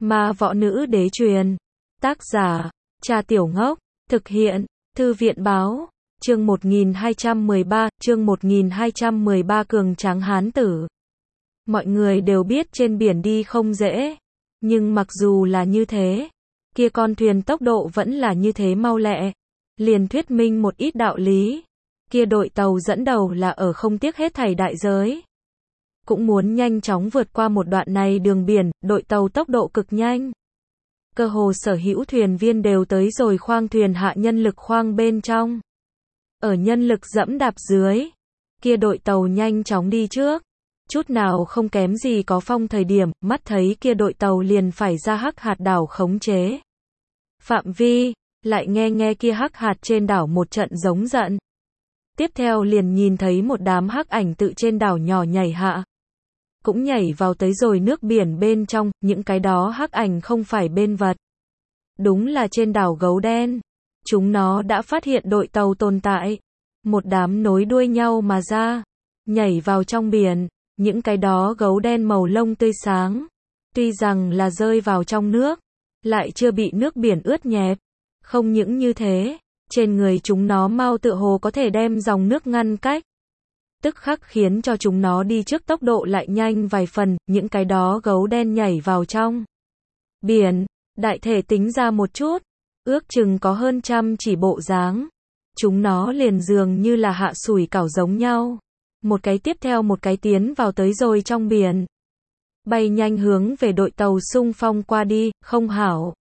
Ma võ nữ đế truyền. Tác giả, Trà Tiểu Ngốc. Thực hiện, Thư viện báo. Chương 1213, cường tráng hán tử. Mọi người đều biết trên biển đi không dễ. Nhưng mặc dù là như thế, kia con thuyền tốc độ vẫn là như thế mau lẹ. Liền thuyết minh một ít đạo lý. Kia đội tàu dẫn đầu là ở không tiếc hết thảy đại giới. Cũng muốn nhanh chóng vượt qua một đoạn này đường biển, đội tàu tốc độ cực nhanh. Cơ hồ sở hữu thuyền viên đều tới rồi khoang thuyền hạ nhân lực khoang bên trong. Ở nhân lực dẫm đạp dưới, kia đội tàu nhanh chóng đi trước. Chút nào không kém gì có phong thời điểm, mắt thấy kia đội tàu liền phải ra hắc hạt đảo khống chế phạm vi, lại nghe kia hắc hạt trên đảo một trận giống giận. Tiếp theo liền nhìn thấy một đám hắc ảnh tự trên đảo nhỏ nhảy hạ. Cũng nhảy vào tới rồi nước biển bên trong, những cái đó hắc ảnh không phải bên vật. Đúng là trên đảo gấu đen. Chúng nó đã phát hiện đội tàu tồn tại. Một đám nối đuôi nhau mà ra, nhảy vào trong biển. Những cái đó gấu đen màu lông tươi sáng. Tuy rằng là rơi vào trong nước, lại chưa bị nước biển ướt nhẹp. Không những như thế, trên người chúng nó mau tựa hồ có thể đem dòng nước ngăn cách. Tức khắc khiến cho chúng nó đi trước tốc độ lại nhanh vài phần, những cái đó gấu đen nhảy vào trong biển, đại thể tính ra một chút, ước chừng có hơn 100 chỉ bộ dáng. Chúng nó liền dường như là hạ sủi cảo giống nhau, một cái tiếp theo một cái tiến vào tới rồi trong biển. Bay nhanh hướng về đội tàu xung phong qua đi, không hảo.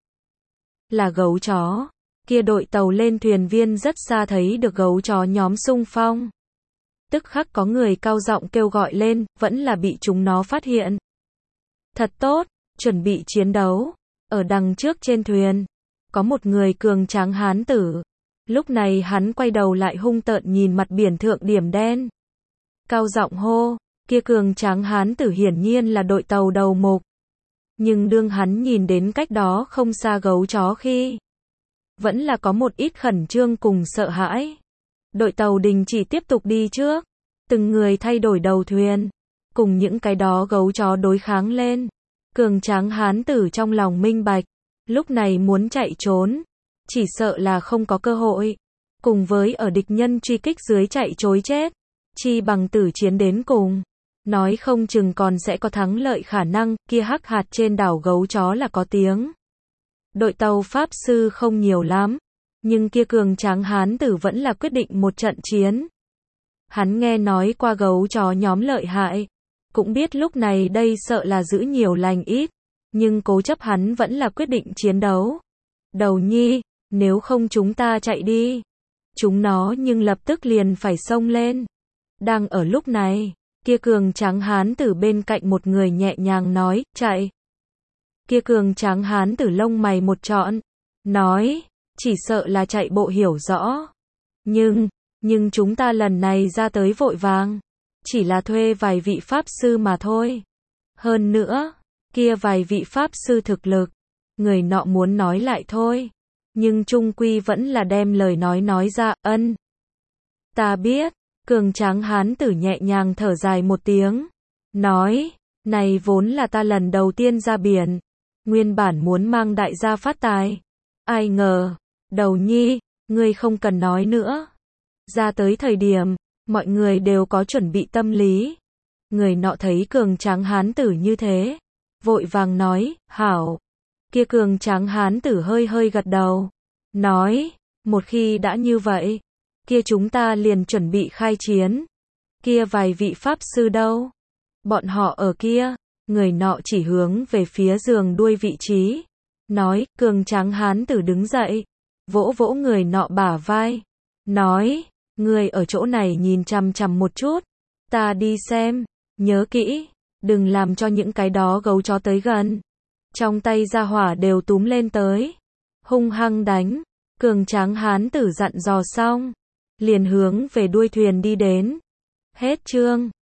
Là gấu chó, kia đội tàu lên thuyền viên rất xa thấy được gấu chó nhóm xung phong. Tức khắc có người cao giọng kêu gọi lên, vẫn là bị chúng nó phát hiện. Thật tốt, chuẩn bị chiến đấu. Ở đằng trước trên thuyền, có một người cường tráng hán tử. Lúc này hắn quay đầu lại hung tợn nhìn mặt biển thượng điểm đen. Cao giọng hô, kia cường tráng hán tử hiển nhiên là đội tàu đầu mục. Nhưng đương hắn nhìn đến cách đó không xa gấu chó khi, vẫn là có một ít khẩn trương cùng sợ hãi. Đội tàu đình chỉ tiếp tục đi trước, từng người thay đổi đầu thuyền, cùng những cái đó gấu chó đối kháng lên. Cường tráng hán tử trong lòng minh bạch, lúc này muốn chạy trốn, chỉ sợ là không có cơ hội. Cùng với ở địch nhân truy kích dưới chạy trối chết, chi bằng tử chiến đến cùng. Nói không chừng còn sẽ có thắng lợi khả năng, kia hắc hạt trên đảo gấu chó là có tiếng. Đội tàu pháp sư không nhiều lắm, nhưng kia cường tráng hán tử vẫn là quyết định một trận chiến. Hắn nghe nói qua gấu chó nhóm lợi hại, cũng biết lúc này đây sợ là giữ nhiều lành ít, nhưng cố chấp hắn vẫn là quyết định chiến đấu. Đầu nhi, nếu không chúng ta chạy đi. Chúng nó nhưng lập tức liền phải xông lên. Đang ở lúc này, kia cường tráng hán tử bên cạnh một người nhẹ nhàng nói, chạy. Kia cường tráng hán tử lông mày một trọn, nói, chỉ sợ là chạy bộ hiểu rõ. Nhưng chúng ta lần này ra tới vội vàng, chỉ là thuê vài vị pháp sư mà thôi. Hơn nữa, kia vài vị pháp sư thực lực, người nọ muốn nói lại thôi. Nhưng chung quy vẫn là đem lời nói ra, ân. Ta biết, cường tráng hán tử nhẹ nhàng thở dài một tiếng. Nói, này vốn là ta lần đầu tiên ra biển. Nguyên bản muốn mang đại gia phát tài. Ai ngờ, đầu nhi, ngươi không cần nói nữa. Ra tới thời điểm, mọi người đều có chuẩn bị tâm lý. Người nọ thấy cường tráng hán tử như thế, vội vàng nói, hảo. Kia cường tráng hán tử hơi gật đầu. Nói, một khi đã như vậy, kia chúng ta liền chuẩn bị khai chiến. Kia vài vị pháp sư đâu? Bọn họ ở kia. Người nọ chỉ hướng về phía giường đuôi vị trí. Nói, cường tráng hán tử đứng dậy. Vỗ người nọ bả vai. Nói, người ở chỗ này nhìn chằm chằm một chút. Ta đi xem. Nhớ kỹ, đừng làm cho những cái đó gấu chó tới gần. Trong tay ra hỏa đều túm lên tới. Hung hăng đánh. Cường tráng hán tử dặn dò xong, liền hướng về đuôi thuyền đi đến. Hết chương.